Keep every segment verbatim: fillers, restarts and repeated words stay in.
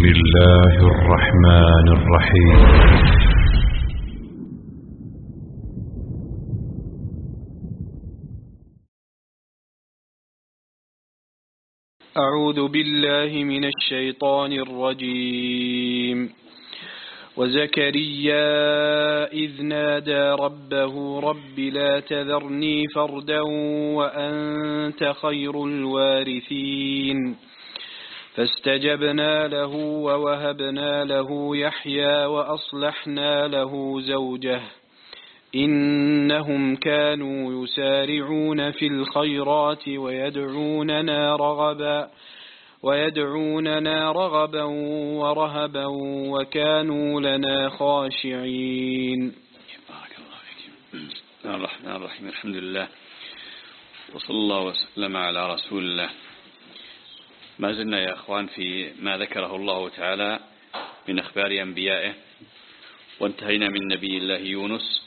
بسم الله الرحمن الرحيم. أعوذ بالله من الشيطان الرجيم. وزكريا إذ نادى ربه رب لا تذرني فردا وأنت خير الوارثين فاستجبنا له ووهبنا له يحيى وأصلحنا له زوجه إنهم كانوا يسارعون في الخيرات ويدعوننا رغبا ويدعوننا رغبا ورهبا وكانوا لنا خاشعين. بارك الله فيك. بسم الله الرحمن الرحيم. الحمد لله وصلى الله وسلم على رسول الله. ما زلنا يا أخوان في ما ذكره الله تعالى من أخبار أنبيائه، وانتهينا من نبي الله يونس،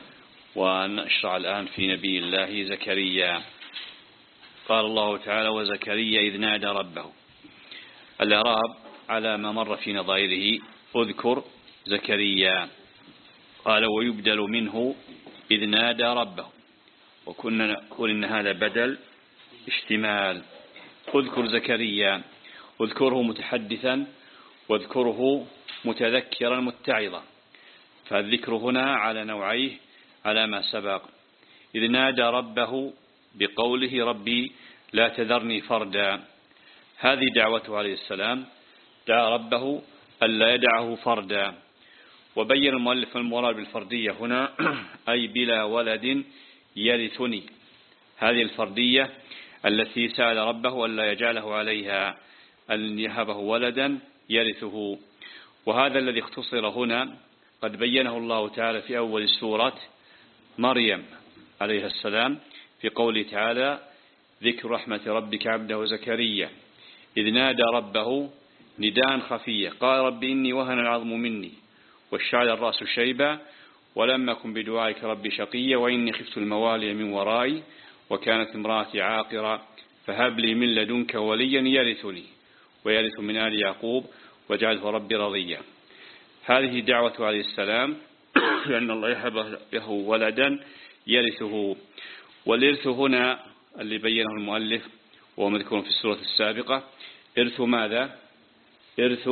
ونشرع الآن في نبي الله زكريا. قال الله تعالى: وزكريا إذ نادى ربه. الإعراب على ما مر في نظائره: اذكر زكريا. قال: ويبدل منه إذ نادى ربه، وكنا نقول إن هذا بدل اشتمال. اذكر زكريا، اذكره متحدثا واذكره متذكرا متعظا، فالذكر هنا على نوعيه على ما سبق. إذ نادى ربه بقوله: ربي لا تذرني فردا. هذه دعوته عليه السلام، دعا ربه ألا يدعه فردا. وبين المؤلف المراد بالفردية هنا أي بلا ولد يرثني، هذه الفردية التي سأل ربه ألا يجعله عليها، أن يهبه ولدا يرثه. وهذا الذي اختصر هنا قد بينه الله تعالى في أول سورة مريم عليه السلام في قوله تعالى: ذكر رحمة ربك عبده زكريا إذ نادى ربه نداء خفيا قال: رب إني وهن العظم مني واشتعل الرأس شيبا ولم أكن بدعائك ربي شقيا وإني خفت الموالي من ورائي وكانت امرأتي عاقرا فهب لي من لدنك وليا يرثني ويرث من آل يعقوب واجعله ربي رضيا. هذه دعوة عليه السلام لأن الله يهب له ولدا يرثه. والإرث هنا اللي بينه المؤلف وهو مذكور في السورة السابقة: إرث ماذا؟ إرث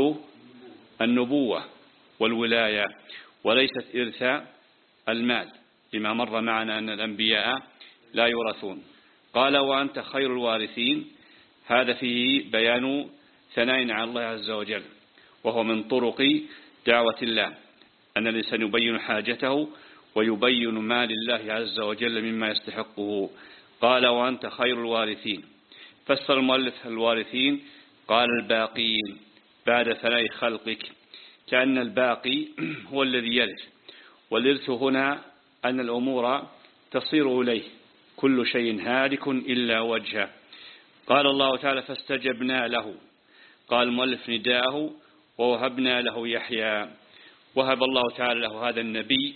النبوة والولاية، وليست إرث المال، لما مر معنا أن الأنبياء لا يورثون. قال: وأنت خير الوارثين. هذا فيه بيان ثناء على الله عز وجل، وهو من طرق دعوة الله أن الإنسان يبين حاجته ويبين ما لله عز وجل مما يستحقه. قال: وأنت خير الوارثين. فسر المؤلف الوارثين قال: الباقين بعد ثناء خلقك، كأن الباقي هو الذي يرث. والإرث هنا أن الأمور تصير إليه، كل شيء هالك إلا وجهه. قال الله تعالى: فاستجبنا له. قال المؤلف: نداءه ووهبنا له يحيى. وهب الله تعالى له هذا النبي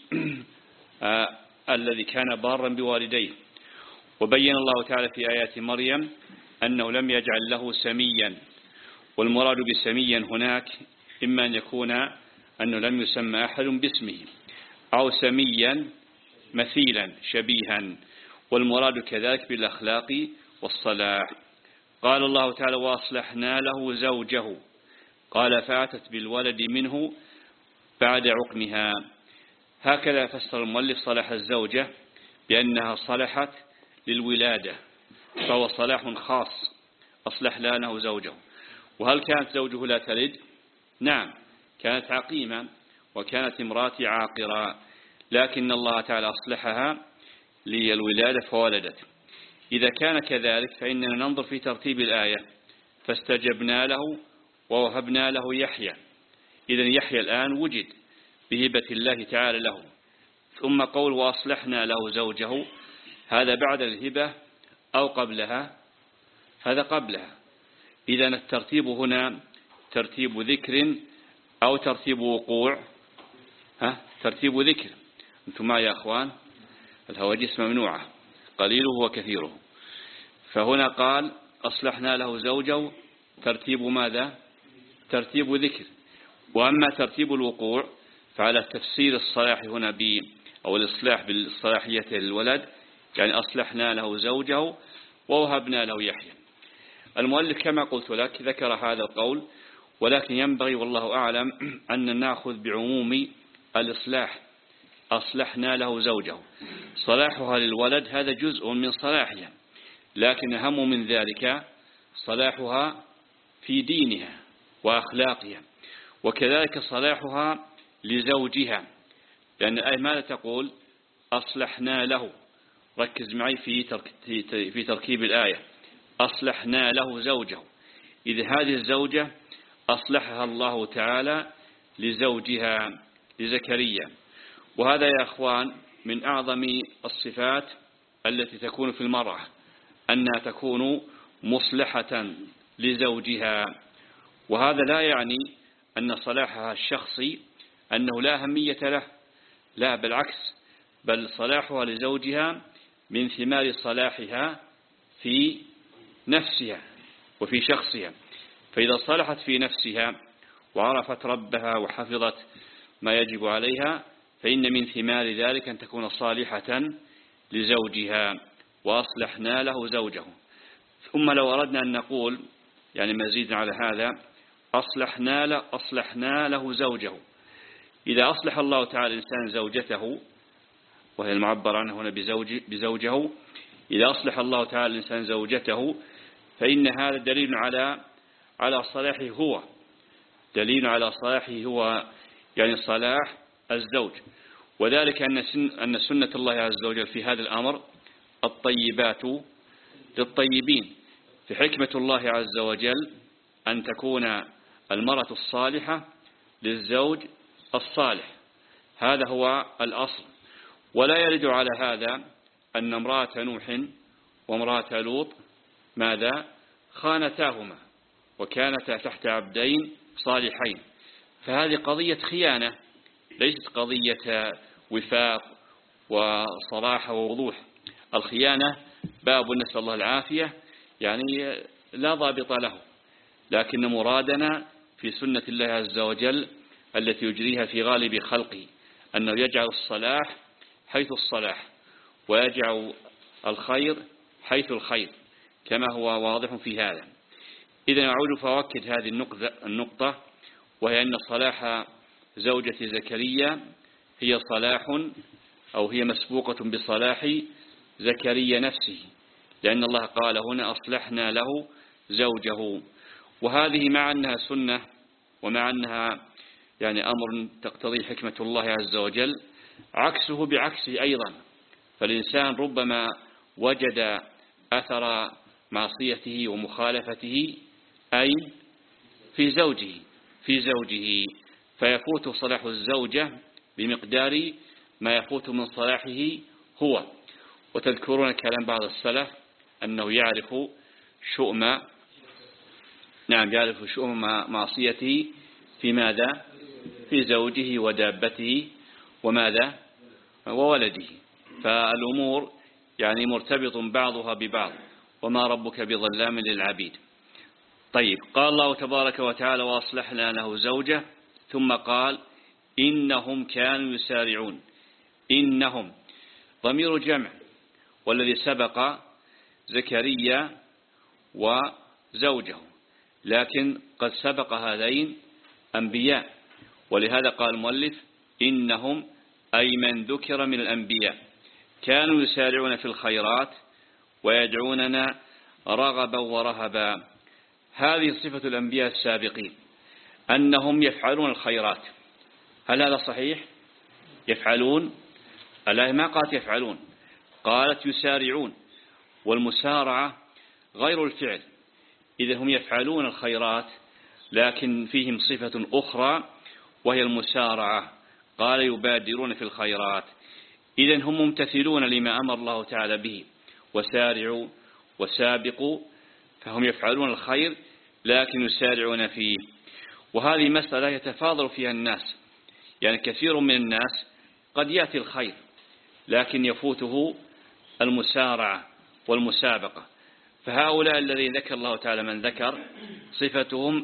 آه الذي كان بارا بوالديه. وبين الله تعالى في آيات مريم أنه لم يجعل له سميا. والمراد بسميا هناك إما أن يكون أنه لم يسمى أحد باسمه، أو سميا مثيلا شبيها، والمراد كذلك بالأخلاق والصلاح. قال الله تعالى: وأصلحنا له زوجه. قال: فأتت بالولد منه بعد عقمها. هكذا فسر المؤلف صلاح الزوجة بأنها صلحت للولادة، فهو صلاح خاص. أصلح لنا زوجه. وهل كانت زوجه لا تلد؟ نعم، كانت عقيمة وكانت امراتي عاقرة، لكن الله تعالى أصلحها للولادة فولدت. إذا كان كذلك فإننا ننظر في ترتيب الآية: فاستجبنا له ووهبنا له يحيى. إذن يحيى الآن وجد بهبة الله تعالى له. ثم قول: وأصلحنا له زوجه، هذا بعد الهبة أو قبلها؟ هذا قبلها. إذن الترتيب هنا ترتيب ذكر أو ترتيب وقوع؟ ها؟ ترتيب ذكر. أنتم معي يا أخوان؟ الهواجس ممنوعة، قليله وكثيره. فهنا قال: أصلحنا له زوجه، ترتيب ماذا؟ ترتيب ذكر. وأما ترتيب الوقوع فعلى تفسير الصلاح هنا ب أو الإصلاح بالصلاحية الولد، يعني أصلحنا له زوجه ووهبنا له يحيى. المؤلف كما قلت لك ذكر هذا القول، ولكن ينبغي والله أعلم أن نأخذ بعموم الإصلاح. أصلحنا له زوجه، صلاحها للولد هذا جزء من صلاحها، لكن أهم من ذلك صلاحها في دينها وأخلاقها، وكذلك صلاحها لزوجها، لأن الآية ماذا تقول؟ أصلحنا له. ركز معي في في تركيب الآية. أصلحنا له زوجه، إذ هذه الزوجة أصلحها الله تعالى لزوجها لزكريا. وهذا يا أخوان من أعظم الصفات التي تكون في المرأة، أنها تكون مصلحة لزوجها. وهذا لا يعني أن صلاحها الشخصي أنه لا أهمية له، لا بالعكس، بل صلاحها لزوجها من ثمار صلاحها في نفسها وفي شخصها. فإذا صلحت في نفسها وعرفت ربها وحفظت ما يجب عليها، فإن من ثمار ذلك أن تكون صالحة لزوجها. وأصلحنا له زوجه. ثم لو أردنا أن نقول يعني مزيد على هذا، أصلحنا له, أصلحنا له زوجه. إذا أصلح الله تعالى الإنسان زوجته، وهي المعبر عنه هنا بزوج بزوجه، إذا أصلح الله تعالى الإنسان زوجته فإن هذا دليل على على صلاحه هو، دليل على صلاحه هو، يعني صلاح الزوج. وذلك أن سن أن سنة الله عز وجل في هذا الأمر الطيبات للطيبين. في حكمة الله عز وجل أن تكون المرأة الصالحة للزوج الصالح، هذا هو الأصل. ولا يرد على هذا أن امرأة نوح وامرأة لوط ماذا خانتاهما وكانتا تحت عبدين صالحين، فهذه قضية خيانة ليست قضية وفاق وصراحة ووضوح. الخيانة باب نسأل الله العافية، يعني لا ضابط له، لكن مرادنا في سنة الله عز وجل التي يجريها في غالب خلقه أنه يجعل الصلاح حيث الصلاح ويجعل الخير حيث الخير، كما هو واضح في هذا. إذا أعود فأؤكد هذه النقطة، وهي أن صلاح زوجة زكريا هي صلاح أو هي مسبوقة بصلاح زكريا نفسه، لأن الله قال هنا أصلحنا له زوجه. وهذه مع أنها سنة ومع أنها يعني أمر تقتضي حكمة الله عز وجل، عكسه بعكسه أيضا. فالإنسان ربما وجد أثر معصيته ومخالفته أي في زوجه في زوجه فيفوت صلاح الزوجة بمقدار ما يفوت من صلاحه هو. وتذكرون كلام بعض السلف أنه يعرف شؤم نعم يعرف شؤم معصيته في ماذا؟ في زوجه ودابته وماذا؟ وولده. فالأمور يعني مرتبط بعضها ببعض، وما ربك بظلام للعبيد. طيب، قال الله تبارك وتعالى وأصلحنا له زوجه، ثم قال إنهم كانوا يسارعون. إنهم ضمير جمع، والذي سبق زكريا وزوجه، لكن قد سبق هذين أنبياء، ولهذا قال المؤلف إنهم أي من ذكر من الأنبياء كانوا يسارعون في الخيرات ويدعوننا رغبا ورهبا. هذه صفة الأنبياء السابقين أنهم يفعلون الخيرات. هل هذا صحيح؟ يفعلون؟ الآية ما قالت يفعلون، قالت يسارعون، والمسارعة غير الفعل. إذا هم يفعلون الخيرات لكن فيهم صفة أخرى وهي المسارعة، قال يبادرون في الخيرات. إذن هم ممتثلون لما أمر الله تعالى به، وسارعوا وسابقوا، فهم يفعلون الخير لكن يسارعون فيه. وهذه مسألة يتفاضل فيها الناس، يعني كثير من الناس قد يأتي الخير لكن يفوته المسارعة والمسابقة. فهؤلاء الذين ذكر الله تعالى من ذكر صفتهم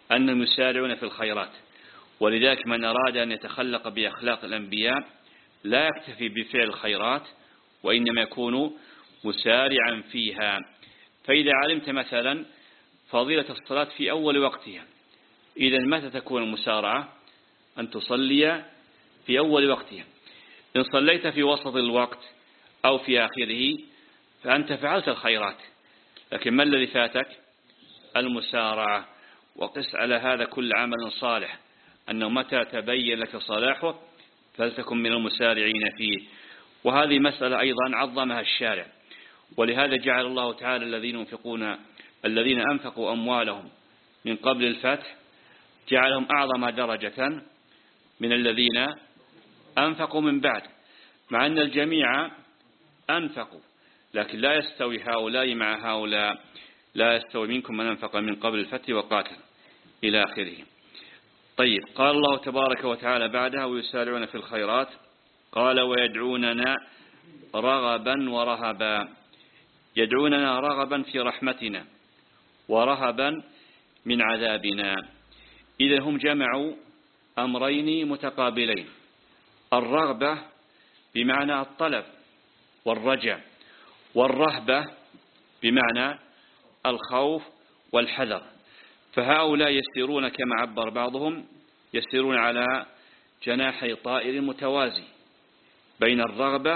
أنهم يسارعون في الخيرات. ولذلك من أراد أن يتخلق بأخلاق الأنبياء لا يكتفي بفعل الخيرات، وإنما يكون مسارعا فيها. فإذا علمت مثلا فضيلة الصلاة في أول وقتها، إذا متى تكون المسارعة؟ أن تصلي في أول وقتها. إن صليت في وسط الوقت أو في آخره فأنت فعلت الخيرات، لكن ما الذي فاتك؟ المسارعة. وقس على هذا كل عمل صالح، أنه متى تبين لك صلاحه فلتكن من المسارعين فيه. وهذه مسألة أيضا عظمها الشارع، ولهذا جعل الله تعالى الذين ينفقون الذين أنفقوا أموالهم من قبل الفتح جعلهم أعظم درجة من الذين أنفقوا من بعد، مع أن الجميع أنفقوا، لكن لا يستوي هؤلاء مع هؤلاء. لا يستوي منكم من أنفق من قبل الفتح وقاتل إلى آخره. طيب، قال الله تبارك وتعالى بعدها ويسارعون في الخيرات، قال ويدعوننا رغبا ورهبا. يدعوننا رغبا في رحمتنا ورهبا من عذابنا. إذا هم جمعوا أمرين متقابلين: الرغبة بمعنى الطلب والرجع، والرهبة بمعنى الخوف والحذر. فهؤلاء يسيرون كما عبر بعضهم يسيرون على جناحي طائر متوازي بين الرغبة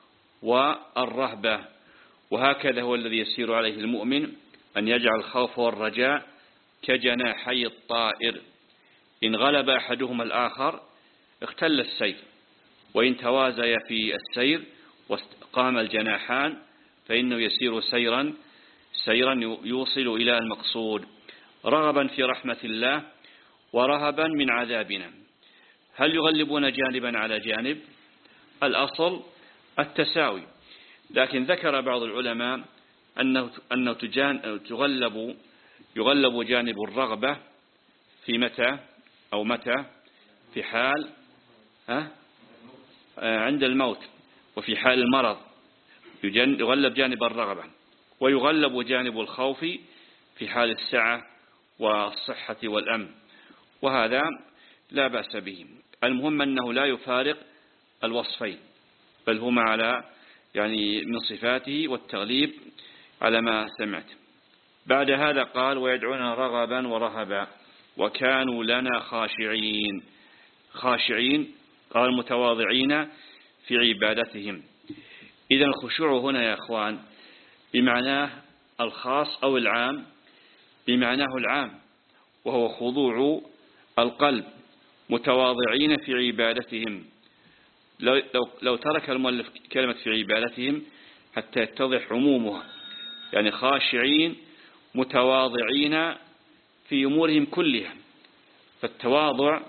والرهبة، وهكذا هو الذي يسير عليه المؤمن، أن يجعل الخوف والرجاء كجناحي الطائر، إن غلب أحدهما الآخر اختل السير، وإن توازي في السير واستقام الجناحان فإنه يسير سيرا سيرا يوصل إلى المقصود. رغبا في رحمة الله ورهبا من عذابنا. هل يغلبون جانبا على جانب؟ الأصل التساوي، لكن ذكر بعض العلماء أنه أنه تغلب يغلب جانب الرغبة في متى أو متى في حال ها عند الموت، وفي حال المرض يغلب جانب الرغبة، ويغلب جانب الخوف في حال السعة والصحة والأمن، وهذا لا بأس به. المهم أنه لا يفارق الوصفين، بل هما على يعني من صفاته والتغليب على ما سمعت. بعد هذا قال ويدعون رغبا ورهبا وكانوا لنا خاشعين. خاشعين قال متواضعين في عبادتهم. إذا الخشوع هنا يا أخوان بمعناه الخاص أو العام؟ بمعناه العام، وهو خضوع القلب، متواضعين في عبادتهم. لو, لو, لو ترك المؤلف كلمة في عبادتهم حتى يتضح عمومها، يعني خاشعين متواضعين في أمورهم كلها. فالتواضع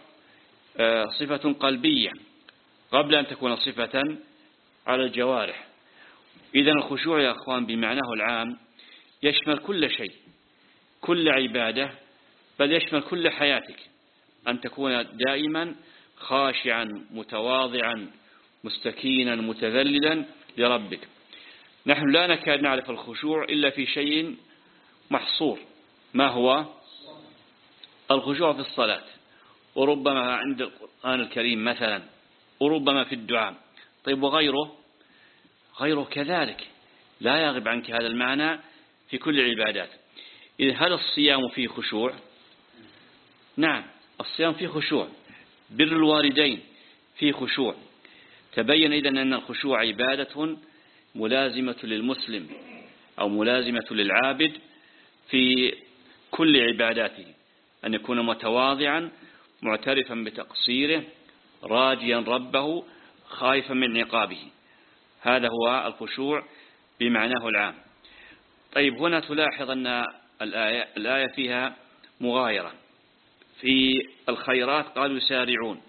صفة قلبية قبل أن تكون صفة على الجوارح. إذن الخشوع يا أخوان بمعناه العام يشمل كل شيء، كل عبادة، بل يشمل كل حياتك، أن تكون دائما خاشعا متواضعا مستكينا متذللا لربك. نحن لا نكاد نعرف الخشوع إلا في شيء محصور. ما هو؟ الخشوع في الصلاة، وربما عند القرآن الكريم مثلا، وربما في الدعاء. طيب وغيره؟ غيره كذلك لا يغيب عنك هذا المعنى في كل العبادات. إذن هل الصيام فيه خشوع؟ نعم، الصيام فيه خشوع. بر الوالدين فيه خشوع. تبين إذن أن الخشوع عبادة ملازمة للمسلم أو ملازمة للعابد في كل عباداته، أن يكون متواضعا معترفا بتقصيره راجيا ربه خائفا من عقابه. هذا هو الخشوع بمعناه العام. طيب هنا تلاحظ أن الآية, الآية فيها مغايرة. في الخيرات قالوا يسارعون،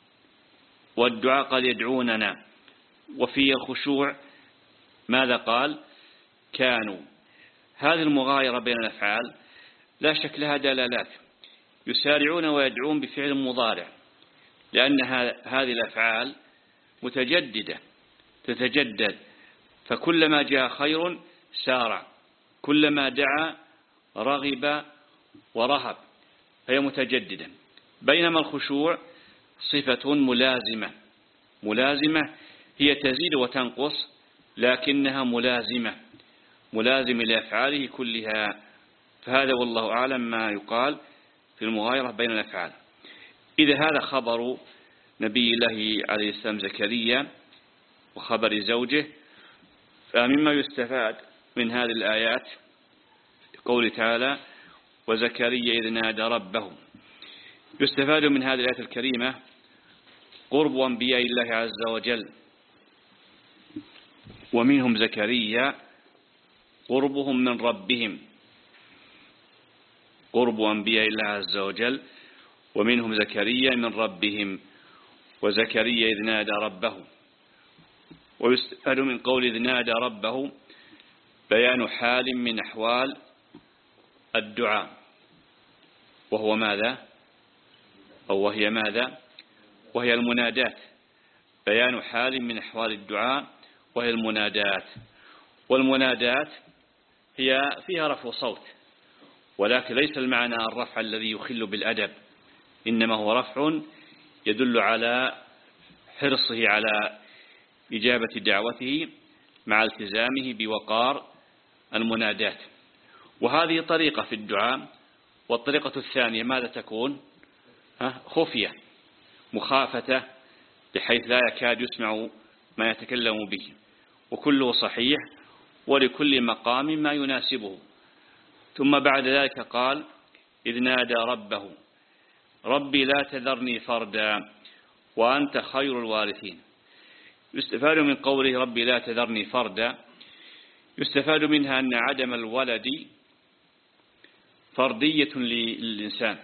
والدعاء قال يدعوننا، وفي الخشوع ماذا قال؟ كانوا. هذه المغايرة بين الأفعال لا شك لها دلالات. يسارعون ويدعون بفعل مضارع، لأن هذه الأفعال متجددة تتجدد، فكلما جاء خير سارع، كلما دعا رغب ورهب. فهي متجددة، بينما الخشوع صفة ملازمة. ملازمة هي تزيد وتنقص لكنها ملازمة ملازمة لأفعاله كلها. فهذا والله أعلم ما يقال في المغايرة بين الأفعال. إذا هذا خبر نبي الله عليه السلام زكريا وخبر زوجه، فمما يستفاد من هذه الآيات قوله تعالى وزكريا إذ نادى ربه، يستفاد من هذه الآية الكريمة قرب أنبياء الله عز وجل، ومنهم زكريا قربهم من ربهم. قرب أنبياء الله عز وجل ومنهم زكريا من ربهم، وزكريا إذ نادى ربه. ويستفاد من قول إذ نادى ربه بيان حال من أحوال الدعاء، وهو ماذا؟ أو وهي ماذا؟ وهي المنادات. بيان حال من أحوال الدعاء وهي المنادات. والمنادات هي فيها رفع صوت، ولكن ليس المعنى الرفع الذي يخل بالأدب، إنما هو رفع يدل على حرصه على إجابة دعوته مع التزامه بوقار المنادات. وهذه طريقة في الدعاء. والطريقة الثانية ماذا تكون؟ خفية مخافة بحيث لا يكاد يسمع ما يتكلم به، وكله صحيح ولكل مقام ما يناسبه. ثم بعد ذلك قال إذ نادى ربه ربي لا تذرني فردا وأنت خير الوارثين. يستفاد من قوله ربي لا تذرني فردا، يستفاد منها أن عدم الولد فردية للإنسان،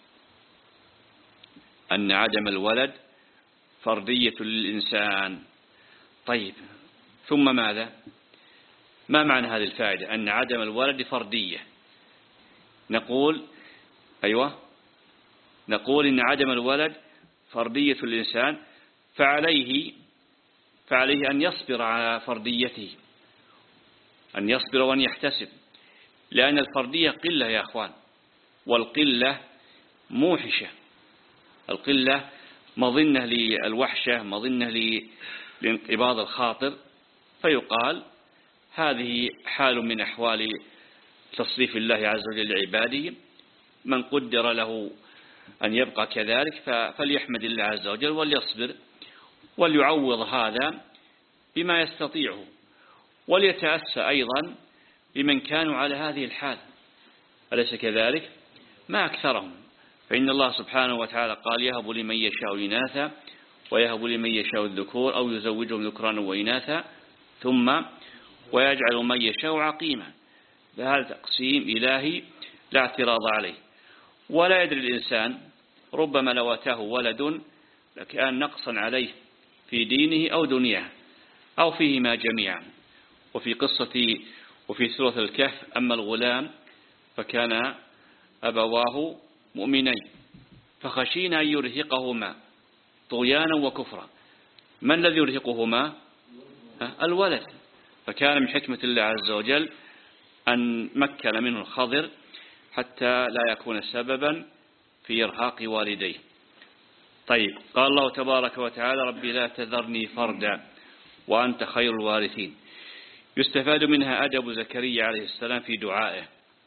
أن عدم الولد فردية للإنسان. طيب، ثم ماذا؟ ما معنى هذه الفائدة أن عدم الولد فردية؟ نقول أيوة نقول إن عدم الولد فردية الإنسان، فعليه فعليه أن يصبر على فرديته، أن يصبر وأن يحتسب، لأن الفردية قلة يا أخوان، والقلة موحشة. القلة مظنة للوحشة، مظنة لانقباض الخاطر، فيقال هذه حال من أحوال تصريف الله عز وجل لعباده. من قدر له أن يبقى كذلك فليحمد الله عز وجل وليصبر وليعوض هذا بما يستطيعه، وليتأسى أيضا بمن كانوا على هذه الحال، أليس كذلك؟ ما أكثرهم. فإن الله سبحانه وتعالى قال يهب لمن يشاء إناثا ويهب لمن يشاء الذكور أو يزوجهم ذكرانا وإناثا ثم ويجعل من يشاء عقيما. فهذا تقسيم إلهي لا اعتراض عليه. ولا يدري الإنسان، ربما لو أتاه ولد لكان نقصا عليه في دينه أو دنياه أو فيهما جميعا. وفي قصة وفي سورة الكهف أما الغلام فكان أبواه مؤمنين فخشينا أن يرهقهما طغيانا وكفرا. من الذي يرهقهما؟ الولد. فكان من حكمة الله عز وجل أن مكن منه الخضر حتى لا يكون سببا في إرهاق والديه. طيب، قال الله تبارك وتعالى ربي لا تذرني فردا وأنت خير الوارثين. يستفاد منها أدب زكريا عليه السلام في دعائه.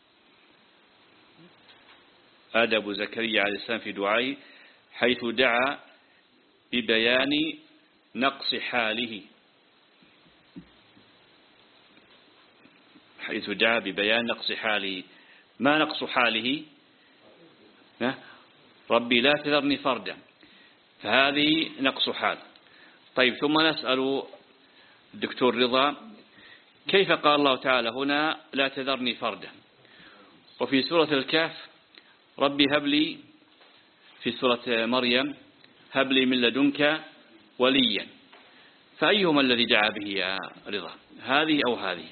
أدب زكريا عليه السلام في دعائه حيث دعا ببيان نقص حاله حيث دعا ببيان نقص حاله. ما نقص حاله؟ ربي لا تذرني فردا، فهذه نقص حال. طيب، ثم نسأل الدكتور رضا كيف قال الله تعالى هنا لا تذرني فردا، وفي سورة الكهف ربي هب لي، في سورة مريم هب لي من لدنك وليا، فأيهما الذي دعا به يا رضا، هذه أو هذه؟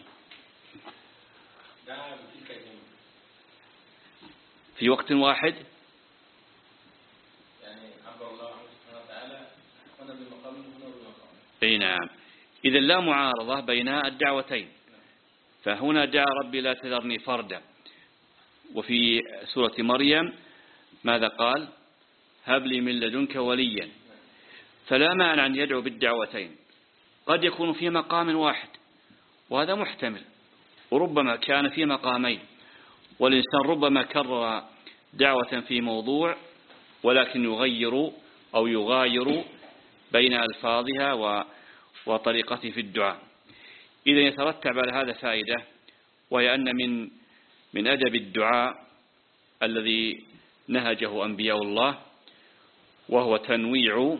في وقت واحد يعني عبر الله سبحانه وتعالى هنا بالمقام هنا بالمقام. اي نعم، إذا لا معارضة بين الدعوتين. فهنا دعا ربي لا تذرني فردا، وفي سورة مريم ماذا قال؟ هب لي من لدنك وليا. فلا مانع أن يدعو بالدعوتين، قد يكون في مقام واحد وهذا محتمل، وربما كان في مقامين، والإنسان ربما كرر دعوة في موضوع ولكن يغير أو يغاير بين ألفاظها وطريقته في الدعاء. إذا يترتب على هذا فائدة، وهي أن من من أدب الدعاء الذي نهجه أنبياء الله وهو تنويع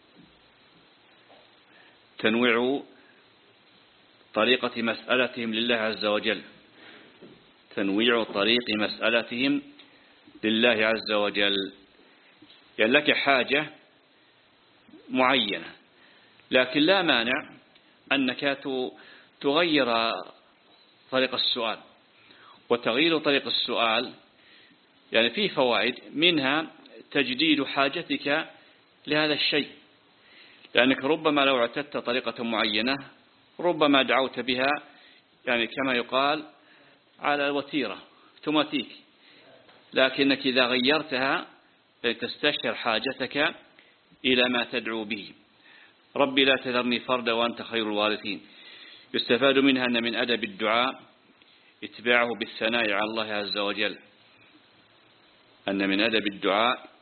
تنويع طريقة مسألتهم لله عز وجل، تنويع طريق مسألتهم لله عز وجل. يعني لك حاجة معينة، لكن لا مانع أنك تغير طريق السؤال، وتغيير طريق السؤال يعني فيه فوائد، منها تجديد حاجتك لهذا الشيء، لأنك ربما لو اعتدت طريقة معينة ربما دعوت بها يعني كما يقال على الوتيرة توماتيك، لكنك إذا غيرتها تستشعر حاجتك إلى ما تدعو به. ربي لا تذرني فردا وأنت خير الوارثين. يستفاد منها أن من أدب الدعاء اتباعه بالثناء على الله عز وجل، أن من أدب الدعاء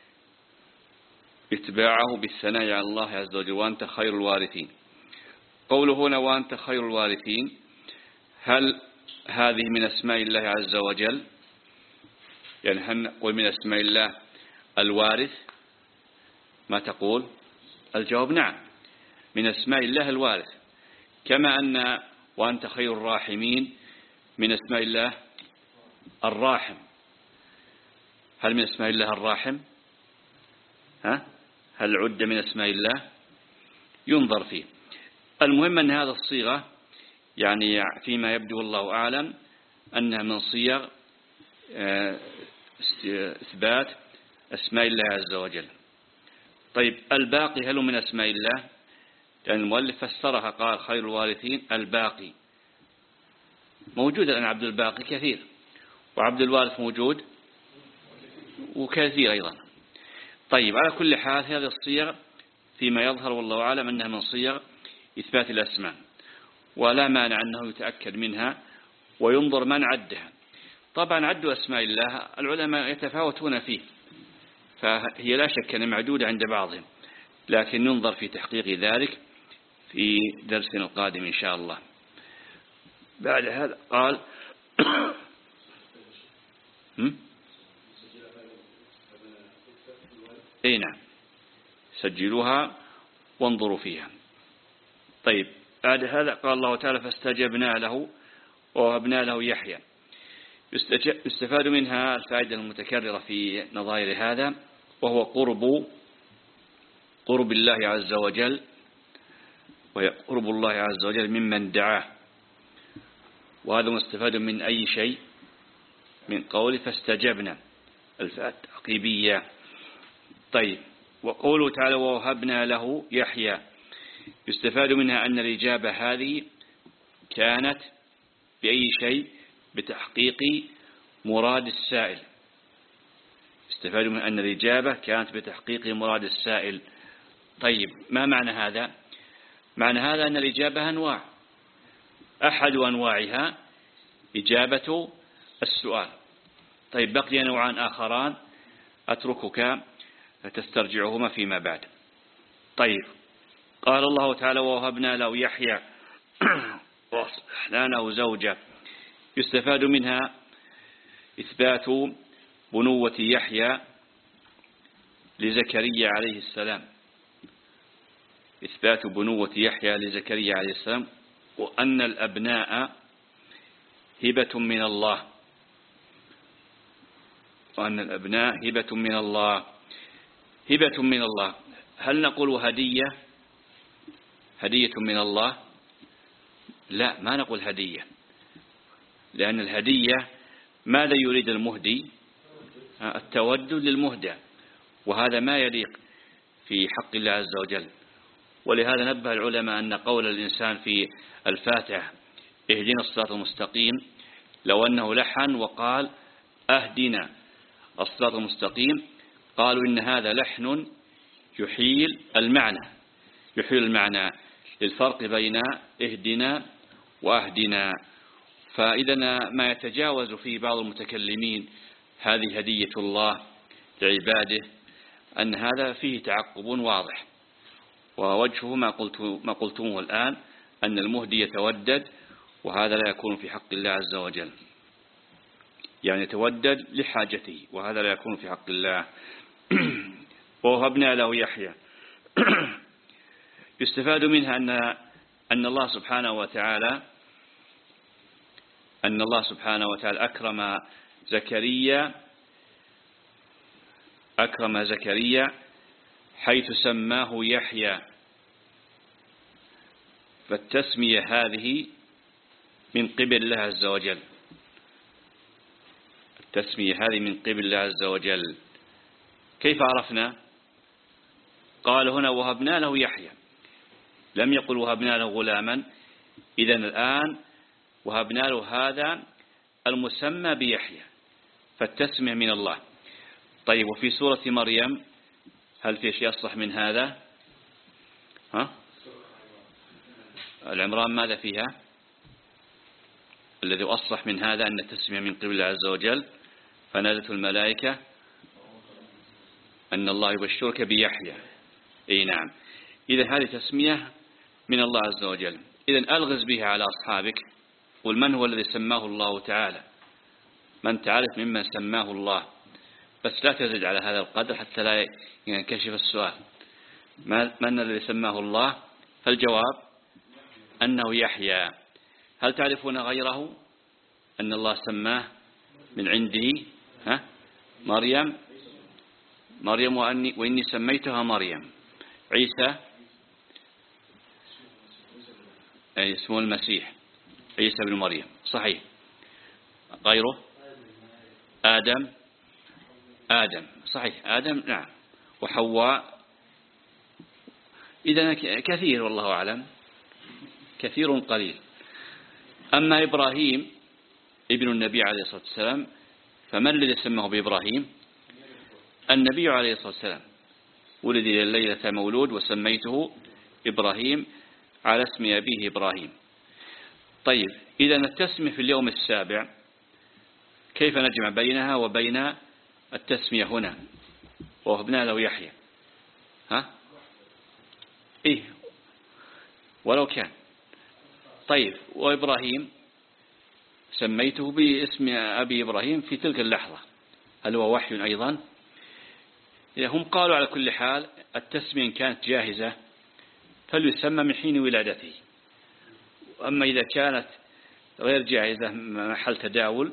اتباعه بالثناء على الله عز وجل وأنت خير الوارثين. قوله هنا وأنت خير الوارثين، هل هذه من أسماء الله عز وجل؟ يعني هل نقول من أسماء الله الوارث؟ ما تقول؟ الجواب نعم، من أسماء الله الوارث، كما أن وأنت خير الراحمين من أسماء الله الراحم. هل من أسماء الله الراحم؟ ها؟ هل عد من أسماء الله؟ ينظر فيه. المهم أن هذا الصيغة يعني فيما يبدو الله أعلم أنها من صيغ إثبات أسماء الله عز وجل. طيب الباقي هل من أسماء الله؟ لأن المؤلف فسرها قال خير الوارثين الباقي، موجود الآن عبد الباقي كثير، وعبد الوارث موجود وكثير أيضا. طيب على كل حال هذه الصيغ فيما يظهر والله أعلم أنها من صيغ إثبات الأسماء، ولا مانع أنه يتأكد منها وينظر من عدها. طبعا عد أسماء الله العلماء يتفاوتون فيه، فهي لا شك أن معدودة عند بعضهم، لكن ننظر في تحقيق ذلك في درسنا القادم إن شاء الله. بعد هذا قال اي نعم سجلوها وانظروا فيها. طيب بعد هذا قال الله تعالى فاستجبنا له ووهبنا له يحيى. يستفاد منها الفائدة المتكررة في نظائر هذا، وهو قرب قرب الله عز وجل، وقرب الله عز وجل ممن دعاه، وهذا مستفاد من أي شيء؟ من قول فاستجبنا الفاء التعقيبية. طيب وقوله تعالى ووهبنا له يحيى، يستفاد منها أن الإجابة هذه كانت بأي شيء؟ بتحقيق مراد السائل. يستفاد من أن الإجابة كانت بتحقيق مراد السائل. طيب ما معنى هذا؟ معنى هذا أن الإجابة أنواع، أحد أنواعها إجابة السؤال. طيب بقي نوعان آخران أتركك تسترجعهما فيما بعد. طيب قال الله تعالى ووهبنا له يحيى وأصلحنا له زوجه. يستفاد منها إثبات بنوة يحيى لزكريا عليه السلام، إثبات بنوة يحيى لزكريا عليه السلام، وأن الأبناء هبة من الله، وأن الأبناء هبة من الله. هبة من الله، هل نقول هدية؟ هدية من الله؟ لا، ما نقول هدية، لأن الهدية ماذا يريد المهدي؟ التودد للمهدى، وهذا ما يليق في حق الله عز وجل. ولهذا نبه العلماء أن قول الإنسان في الفاتحة اهدنا الصراط المستقيم لو أنه لحن وقال أهدنا الصراط المستقيم، قالوا إن هذا لحن يحيل المعنى يحيل المعنى للفرق بين اهدنا وأهدنا. فإذا ما يتجاوز فيه بعض المتكلمين هذه هدية الله لعباده أن هذا فيه تعقب واضح، ووجهه ما قلت ما قلتموه الآن، أن المهدي يتودد، وهذا لا يكون في حق الله عز وجل، يعني يتودد لحاجته، وهذا لا يكون في حق الله. ووهبنا له يحيى. يستفاد منها أن أن الله سبحانه وتعالى أن الله سبحانه وتعالى أكرم زكريا أكرم زكريا حيث سماه يحيى، فالتسمية هذه من قبل الله عز وجل التسمية هذه من قبل الله عز وجل. كيف عرفنا؟ قال هنا وهبنا له يحيى، لم يقل وهبنا له غلاما. إذن الآن وهبنا له هذا المسمى بيحيى، فالتسمية من الله. طيب، وفي سورة مريم هل في شيء أصلح من هذا؟ ها؟ العمران ماذا فيها؟ الذي أصلح من هذا أن التسمية من قبل الله عز وجل، فنادته الملائكة أن الله يبشرك بيحيى. أي نعم، إذا هذه تسمية من الله عز وجل. إذن ألغز بها على أصحابك، قل من هو الذي سماه الله تعالى، من تعرف ممن سماه الله، بس لا تزد على هذا القدر حتى لا ينكشف السؤال. من الذي سماه الله؟ فالجواب أنه يحيى. هل تعرفون غيره أن الله سماه من عنده؟ ها؟ مريم مريم وأني, وإني سميتها مريم. عيسى أي اسمه المسيح، عيسى بن مريم، صحيح. غيره؟ آدم آدم صحيح، آدم نعم، وحواء. إذن كثير والله أعلم، كثير قليل. أما إبراهيم ابن النبي عليه الصلاة والسلام، فمن الذي سماه بإبراهيم؟ النبي عليه الصلاة والسلام، ولد الليلة مولود وسميته إبراهيم على اسم أبيه إبراهيم. طيب، إذا التسمية في اليوم السابع كيف نجمع بينها وبين التسمية هنا وهبنا له يحيى؟ ها؟ إيه، ولو كان. طيب، وإبراهيم سميته باسم أبي إبراهيم في تلك اللحظة، هل هو وحي أيضا؟ هم قالوا على كل حال التسمية إن كانت جاهزة فليسمى من حين ولادته، أما إذا كانت غير جاهزة محل تداول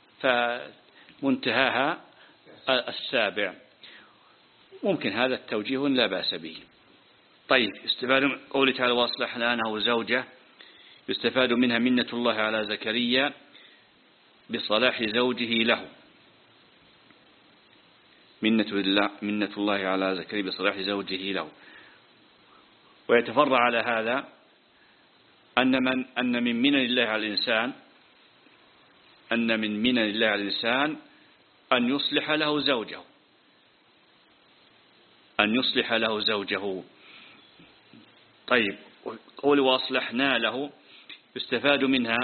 فمنتهاها السابع. ممكن هذا التوجيه لا بأس به. طيب، يستفاد من قوله تعالى وأصلحنا له زوجه، يستفاد منها منة الله على زكريا بصلاح زوجه له. منة الله, منة الله على زكريا بصلاح زوجه له. ويتفرع على هذا أن من أن من منن الله على الإنسان أن من منن الله على الإنسان أن يصلح له زوجه أن يصلح له زوجه. طيب، قول وأصلحنا له يستفاد منها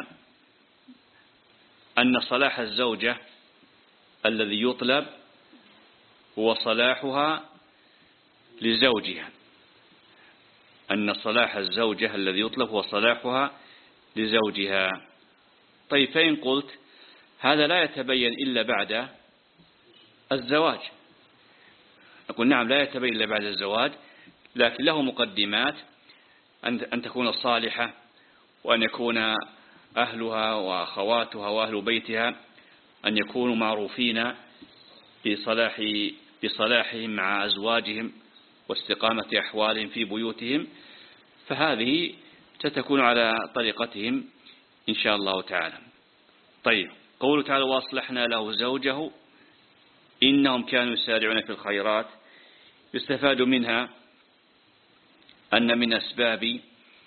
أن صلاح الزوجة الذي يطلب هو صلاحها لزوجها أن صلاح الزوجة الذي يطلب هو صلاحها لزوجها. طيب، فإن قلت هذا لا يتبين إلا بعد الزواج، نقول نعم لا يتبين إلا بعد الزواج، لكن له مقدمات، أن تكون صالحة، وأن يكون أهلها وأخواتها وأهل بيتها أن يكونوا معروفين بصلاح بصلاحهم مع أزواجهم واستقامة أحوالهم في بيوتهم، فهذه ستكون على طريقتهم إن شاء الله تعالى. طيب، قوله تعالى وأصلحنا له زوجه إنهم كانوا يسارعون في الخيرات، يستفاد منها أن من أسباب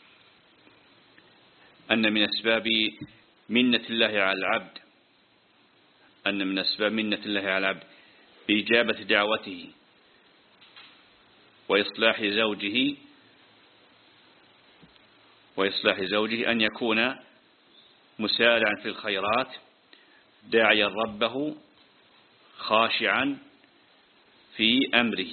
أن من أسباب منة الله على العبد أن من أسباب منة الله على العبد بإجابة دعوته وإصلاح زوجه وإصلاح زوجه أن يكون مسارعا في الخيرات داعيا ربه خاشعا في أمره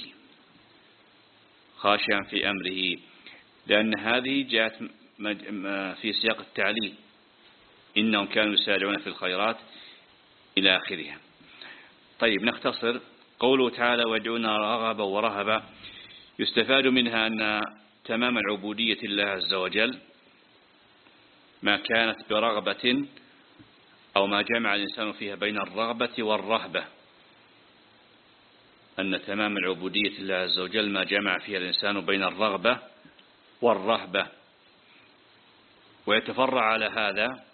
خاشعا في أمره لأن هذه جاءت في سياق التعليل إنهم كانوا يسارعون في الخيرات إلى آخرها. طيب نختصر قوله تعالى وادعونا رغبا ورهبا. يستفاد منها أن تمام العبودية لله عز وجل ما كانت برغبة أو ما جمع الإنسان فيها بين الرغبة والرهبة، أن تمام العبودية لله عز وجل ما جمع فيها الإنسان بين الرغبة والرهبة. ويتفرع على هذا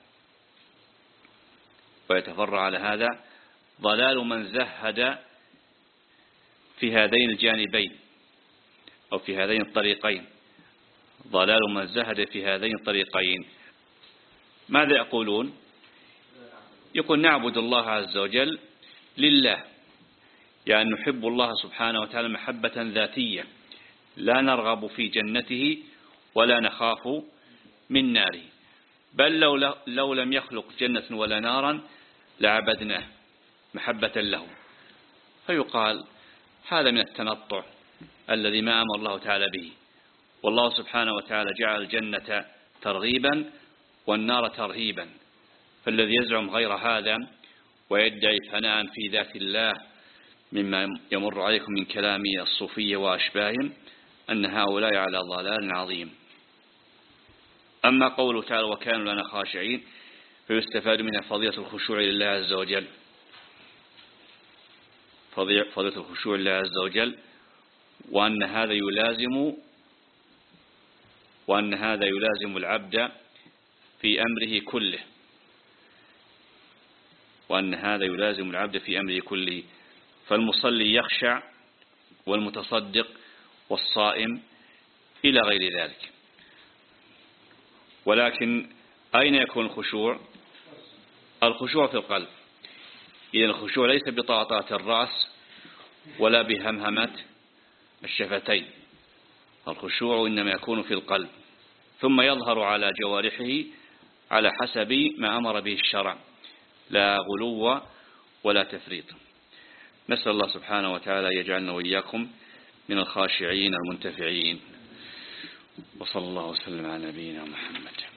ويتفرع على هذا ضلال من زهد في هذين الجانبين أو في هذين الطريقين. ضلال من زهد في هذين الطريقين ماذا يقولون؟ يقول نعبد الله عز وجل لله، يعني نحب الله سبحانه وتعالى محبة ذاتية لا نرغب في جنته ولا نخاف من ناره، بل لو, لو لم يخلق جنة ولا نارا لعبدناه محبة له. فيقال هذا من التنطع الذي ما أمر الله تعالى به، والله سبحانه وتعالى جعل الجنة ترغيبا والنار ترهيبا، فالذي يزعم غير هذا ويدعي فناء في ذات الله مما يمر عليكم من كلام الصوفية وأشباههم أن هؤلاء على ضلال عظيم. أما قوله تعالى وكانوا لنا خاشعين فيستفاد منها فضيلة الخشوع لله عز وجل، فضيلة الخشوع لله عز وجل، وأن هذا يلازم وأن هذا يلازم العبد في أمره كله وأن هذا يلازم العبد في أمره كله فالمصلي يخشع والمتصدق والصائم إلى غير ذلك. ولكن أين يكون الخشوع؟ الخشوع في القلب. إذا الخشوع ليس بطاطات الرأس ولا بهمهمة الشفتين، الخشوع إنما يكون في القلب ثم يظهر على جوارحه على حسب ما أمر به الشرع، لا غلو ولا تفريط. نسأل الله سبحانه وتعالى يجعلنا وإياكم من الخاشعين المنتفعين، وصلى الله وسلم على نبينا محمد.